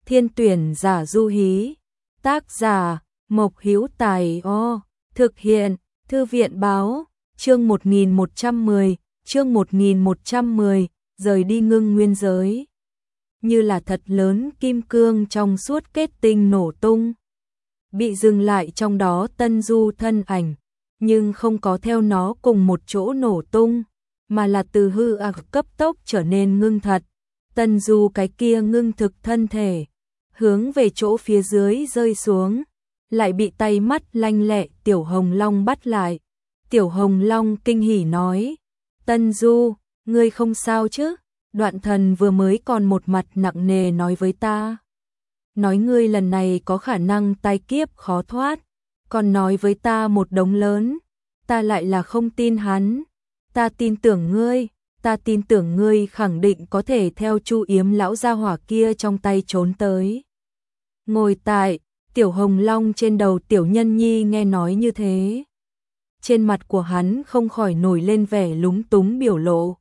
Thiên tuyển giả du hí. Tác giả Mộc Hữu Tài. Thực hiện Thư viện báo. Chương 1110, chương 1110, rời đi ngưng nguyên giới. Như là thật lớn kim cương trong suốt kết tinh nổ tung. Bị dừng lại trong đó Tân Du thân ảnh, nhưng không có theo nó cùng một chỗ nổ tung, mà là từ hư ảo cấp tốc trở nên ngưng thật. Tân Du cái kia ngưng thực thân thể, hướng về chỗ phía dưới rơi xuống, lại bị tay mắt lanh lẹ Tiểu Hồng Long bắt lại. Tiểu Hồng Long kinh hỉ nói, Tân Du, ngươi không sao chứ? Đoạn Thần vừa mới còn một mặt nặng nề nói với ta. Nói ngươi lần này có khả năng tai kiếp khó thoát, còn nói với ta một đống lớn, ta lại là không tin hắn. Ta tin tưởng ngươi khẳng định có thể theo Chu Yếm lão gia hỏa kia trong tay trốn tới. Ngồi tại Tiểu Hồng Long trên đầu Tiểu Nhân Nhi nghe nói như thế, trên mặt của hắn không khỏi nổi lên vẻ lúng túng biểu lộ.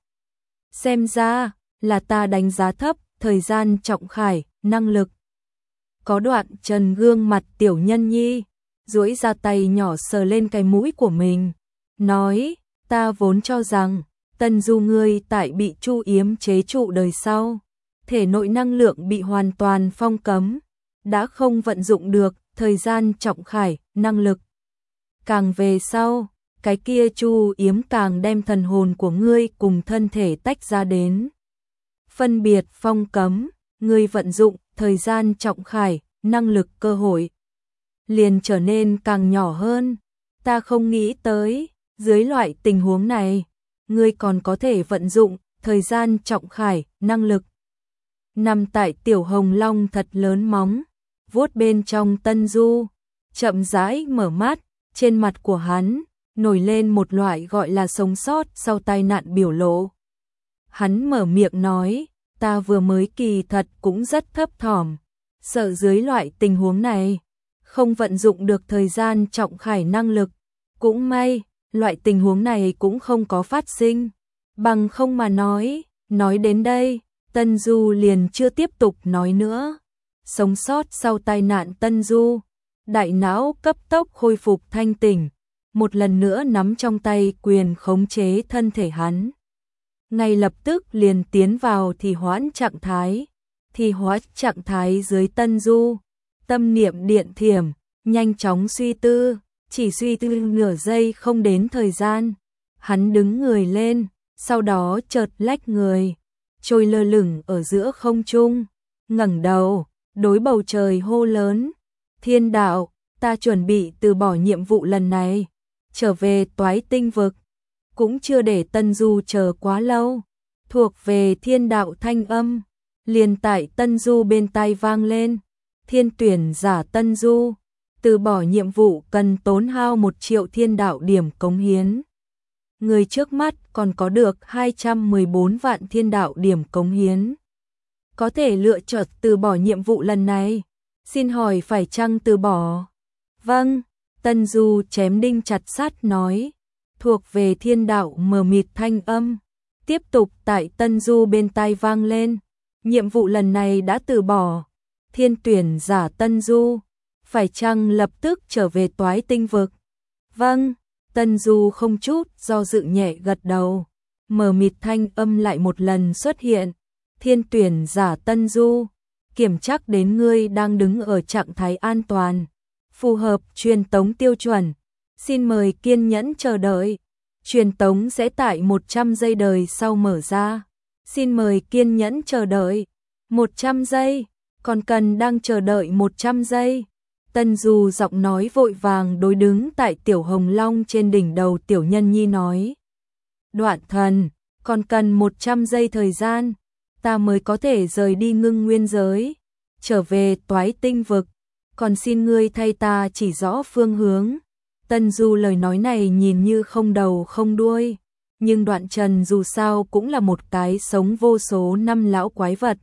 Xem ra là ta đánh giá thấp thời gian Trọng Khải, năng lực. Có Đoạn Trần gương mặt Tiểu Nhân Nhi, duỗi ra tay nhỏ sờ lên cái mũi của mình, nói, ta vốn cho rằng Tân Du ngươi tại bị Chu Yếm chế trụ đời sau, thể nội năng lượng bị hoàn toàn phong cấm, đã không vận dụng được thời gian Trọng Khải, năng lực. Càng về sau, cái kia Chu Yếm càng đem thần hồn của ngươi cùng thân thể tách ra đến. Phân biệt phong cấm, ngươi vận dụng thời gian Trọng Khải, năng lực cơ hội liền trở nên càng nhỏ hơn. Ta không nghĩ tới, dưới loại tình huống này, ngươi còn có thể vận dụng thời gian Trọng Khải, năng lực. Nằm tại Tiểu Hồng Long thật lớn móng, vuốt bên trong Tân Du, chậm rãi mở mắt, trên mặt của hắn nổi lên một loại gọi là sống sót sau tai nạn biểu lộ. Hắn mở miệng nói, ta vừa mới kỳ thật cũng rất thấp thỏm, sợ dưới loại tình huống này, không vận dụng được thời gian Trọng Khải năng lực. Cũng may, loại tình huống này cũng không có phát sinh. Bằng không mà nói đến đây, Tân Du liền chưa tiếp tục nói nữa. Sống sót sau tai nạn Tân Du, đại não cấp tốc khôi phục thanh tỉnh, một lần nữa nắm trong tay quyền khống chế thân thể hắn. Ngay lập tức liền tiến vào thì hoãn trạng thái. Thì hóa trạng thái dưới Tân Du, tâm niệm điện thiểm, nhanh chóng suy tư, chỉ suy tư nửa giây không đến thời gian. Hắn đứng người lên, sau đó chợt lách người, trôi lơ lửng ở giữa không trung, ngẩng đầu, đối bầu trời hô lớn, Thiên đạo, ta chuẩn bị từ bỏ nhiệm vụ lần này, trở về Toái Tinh vực. Cũng chưa để Tân Du chờ quá lâu, thuộc về thiên đạo thanh âm, liền tại Tân Du bên tai vang lên, thiên tuyển giả Tân Du, từ bỏ nhiệm vụ cần tốn hao 1 triệu thiên đạo điểm cống hiến. Người trước mắt còn có được 214 vạn thiên đạo điểm cống hiến. Có thể lựa chọn từ bỏ nhiệm vụ lần này, xin hỏi phải chăng từ bỏ? Vâng, Tân Du chém đinh chặt sắt nói, thuộc về thiên đạo mờ mịt thanh âm, tiếp tục tại Tân Du bên tai vang lên, nhiệm vụ lần này đã từ bỏ, thiên tuyển giả Tân Du, phải chăng lập tức trở về Toái Tinh vực? Vâng, Tân Du không chút do dự nhẹ gật đầu, mờ mịt thanh âm lại một lần xuất hiện, thiên tuyển giả Tân Du, kiểm chắc đến ngươi đang đứng ở trạng thái an toàn, phù hợp truyền tống tiêu chuẩn, xin mời kiên nhẫn chờ đợi. Truyền tống sẽ tại 100 giây đời sau mở ra. Xin mời kiên nhẫn chờ đợi. 100 giây, còn cần đang chờ đợi 100 giây. Tân Du giọng nói vội vàng đối đứng tại Tiểu Hồng Long trên đỉnh đầu Tiểu Nhân Nhi nói. Đoạn Thần, còn cần 100 giây thời gian, ta mới có thể rời đi ngưng nguyên giới, trở về Toái Tinh vực, còn xin ngươi thay ta chỉ rõ phương hướng. Tân Du lời nói này nhìn như không đầu không đuôi, nhưng Đoạn Trần dù sao cũng là một cái sống vô số năm lão quái vật.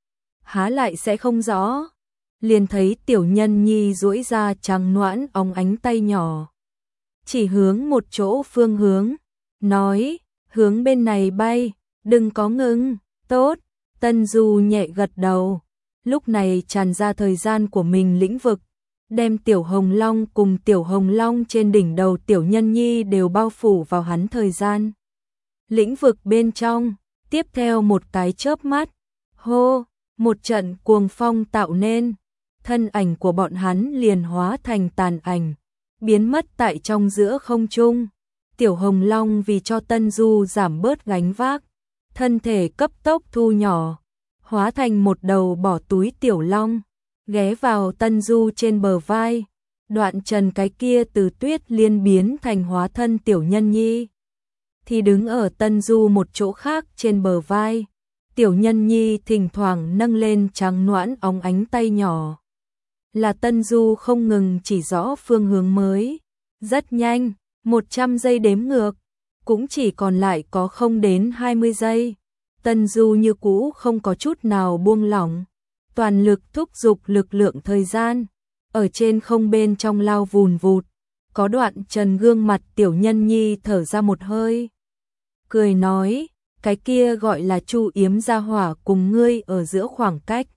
Há lại sẽ không rõ, liền thấy Tiểu Nhân Nhi duỗi ra trắng noãn óng ánh tay nhỏ, chỉ hướng một chỗ phương hướng, nói, hướng bên này bay, đừng có ngừng, tốt. Tân Du nhẹ gật đầu, lúc này tràn ra thời gian của mình lĩnh vực, đem Tiểu Hồng Long cùng Tiểu Hồng Long trên đỉnh đầu Tiểu Nhân Nhi đều bao phủ vào hắn thời gian. Lĩnh vực bên trong, tiếp theo một cái chớp mắt, hô, một trận cuồng phong tạo nên, thân ảnh của bọn hắn liền hóa thành tàn ảnh, biến mất tại trong giữa không trung. Tiểu Hồng Long vì cho Tân Du giảm bớt gánh vác, thân thể cấp tốc thu nhỏ, hóa thành một đầu bỏ túi tiểu long, ghé vào Tân Du trên bờ vai. Đoạn Trần cái kia từ Tuyết Liên biến thành hóa thân Tiểu Nhân Nhi, thì đứng ở Tân Du một chỗ khác trên bờ vai. Tiểu Nhân Nhi thỉnh thoảng nâng lên trắng nõn óng ánh tay nhỏ. Là Tân Du không ngừng chỉ rõ phương hướng mới. Rất nhanh, 100 giây đếm ngược, cũng chỉ còn lại có không đến 20 giây. Tân Du như cũ không có chút nào buông lỏng, toàn lực thúc giục lực lượng thời gian, ở trên không bên trong lao vùn vụt. Có Đoạn Trần gương mặt Tiểu Nhân Nhi thở ra một hơi, cười nói, cái kia gọi là Chu Yếm gia hỏa cùng ngươi ở giữa khoảng cách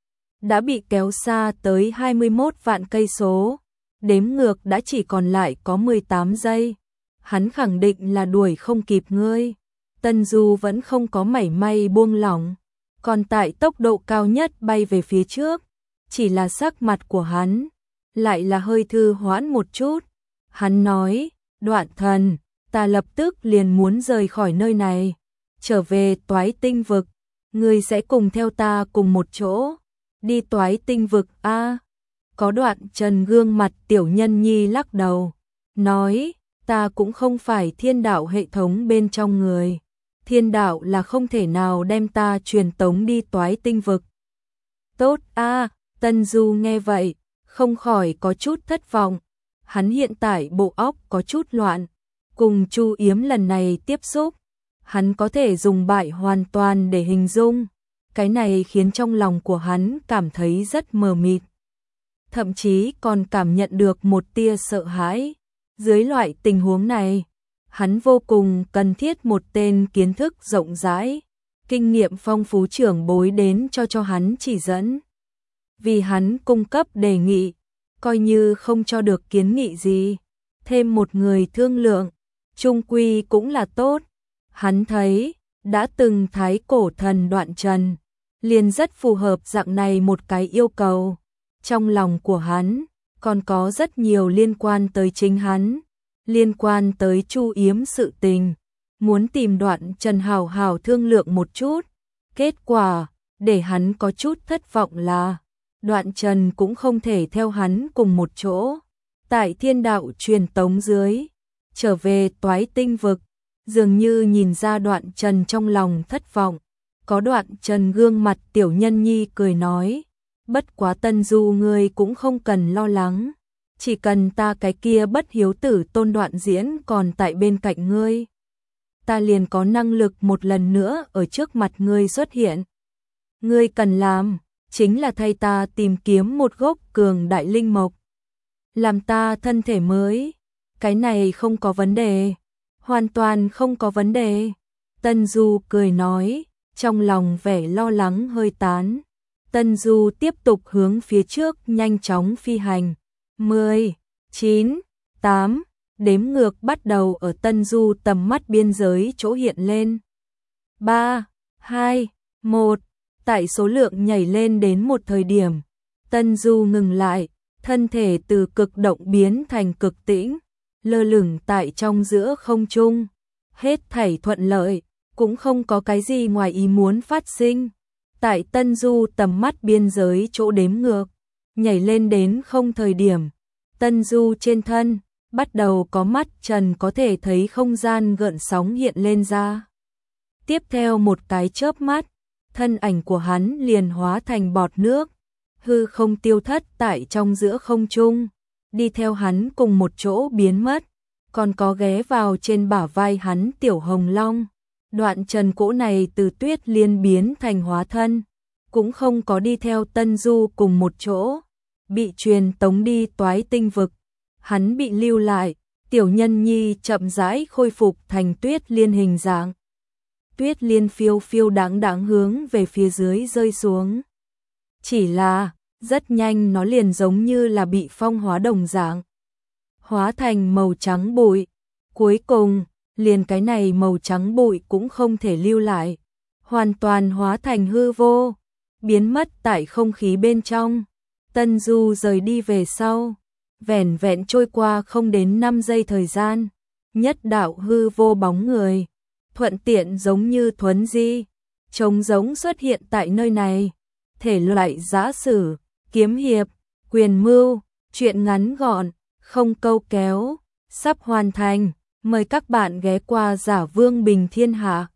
đã bị kéo xa tới 21 vạn cây số, đếm ngược đã chỉ còn lại có 18 giây. Hắn khẳng định là đuổi không kịp ngươi. Tân Du vẫn không có mảy may buông lỏng, còn tại tốc độ cao nhất bay về phía trước, chỉ là sắc mặt của hắn lại là hơi thư hoãn một chút. Hắn nói, Đoạn Thần, ta lập tức liền muốn rời khỏi nơi này, trở về Toái Tinh vực, ngươi sẽ cùng theo ta cùng một chỗ đi Toái Tinh vực a? Có Đoạn Trần gương mặt Tiểu Nhân Nhi lắc đầu, nói, ta cũng không phải thiên đạo hệ thống bên trong người, thiên đạo là không thể nào đem ta truyền tống đi Toái Tinh vực. Tốt a. Tân Du nghe vậy, không khỏi có chút thất vọng, hắn hiện tại bộ óc có chút loạn, cùng Chu Yếm lần này tiếp xúc, hắn có thể dùng bại hoàn toàn để hình dung, cái này khiến trong lòng của hắn cảm thấy rất mờ mịt, thậm chí còn cảm nhận được một tia sợ hãi. Dưới loại tình huống này, hắn vô cùng cần thiết một tên kiến thức rộng rãi, kinh nghiệm phong phú trưởng bối đến cho hắn chỉ dẫn. Vì hắn cung cấp đề nghị, coi như không cho được kiến nghị gì, thêm một người thương lượng, chung quy cũng là tốt. Hắn thấy, đã từng thái cổ thần Đoạn Trần, liền rất phù hợp dạng này một cái yêu cầu. Trong lòng của hắn, còn có rất nhiều liên quan tới chính hắn, liên quan tới Chu Yếm sự tình, muốn tìm Đoạn Trần hào hào thương lượng một chút. Kết quả, để hắn có chút thất vọng là, Đoạn Trần cũng không thể theo hắn cùng một chỗ. Tại thiên đạo truyền tống dưới, trở về Toái Tinh vực, dường như nhìn ra Đoạn Trần trong lòng thất vọng. Có Đoạn Trần gương mặt Tiểu Nhân Nhi cười nói, bất quá Tân Du ngươi cũng không cần lo lắng, chỉ cần ta cái kia bất hiếu tử Tôn Đoạn Diễn còn tại bên cạnh ngươi, ta liền có năng lực một lần nữa ở trước mặt ngươi xuất hiện. Ngươi cần làm, chính là thay ta tìm kiếm một gốc cường đại linh mộc, làm ta thân thể mới, cái này không có vấn đề, hoàn toàn không có vấn đề. Tân Du cười nói, trong lòng vẻ lo lắng hơi tán. Tân Du tiếp tục hướng phía trước nhanh chóng phi hành. 10, 9, 8, đếm ngược bắt đầu ở Tân Du tầm mắt biên giới chỗ hiện lên. 3, 2, 1, tại số lượng nhảy lên đến một thời điểm, Tân Du ngừng lại, thân thể từ cực động biến thành cực tĩnh, lơ lửng tại trong giữa không trung. Hết thảy thuận lợi, cũng không có cái gì ngoài ý muốn phát sinh. Tại Tân Du tầm mắt biên giới chỗ đếm ngược, nhảy lên đến không thời điểm, Tân Du trên thân, bắt đầu có mắt trần có thể thấy không gian gợn sóng hiện lên ra. Tiếp theo một cái chớp mắt, thân ảnh của hắn liền hóa thành bọt nước, hư không tiêu thất tại trong giữa không trung, đi theo hắn cùng một chỗ biến mất, còn có ghé vào trên bả vai hắn Tiểu Hồng Long. Đoạn Trần cỗ này từ Tuyết Liên biến thành hóa thân, cũng không có đi theo Tân Du cùng một chỗ, bị truyền tống đi Toái Tinh vực. Hắn bị lưu lại, Tiểu Nhân Nhi chậm rãi khôi phục thành Tuyết Liên hình dạng. Tuyết Liên phiêu phiêu đáng đáng hướng về phía dưới rơi xuống. Chỉ là, rất nhanh nó liền giống như là bị phong hóa đồng dạng, hóa thành màu trắng bụi. Cuối cùng, liền cái này màu trắng bụi cũng không thể lưu lại, hoàn toàn hóa thành hư vô, biến mất tại không khí bên trong. Tân Du rời đi về sau, vẻn vẹn trôi qua không đến 5 giây thời gian, nhất đạo hư vô bóng người, thuận tiện giống như thuấn di, trống giống xuất hiện tại nơi này. Thể loại giã sử, kiếm hiệp, quyền mưu, truyện ngắn gọn, không câu kéo, sắp hoàn thành. Mời các bạn ghé qua Giả Vương Bình Thiên Hạ.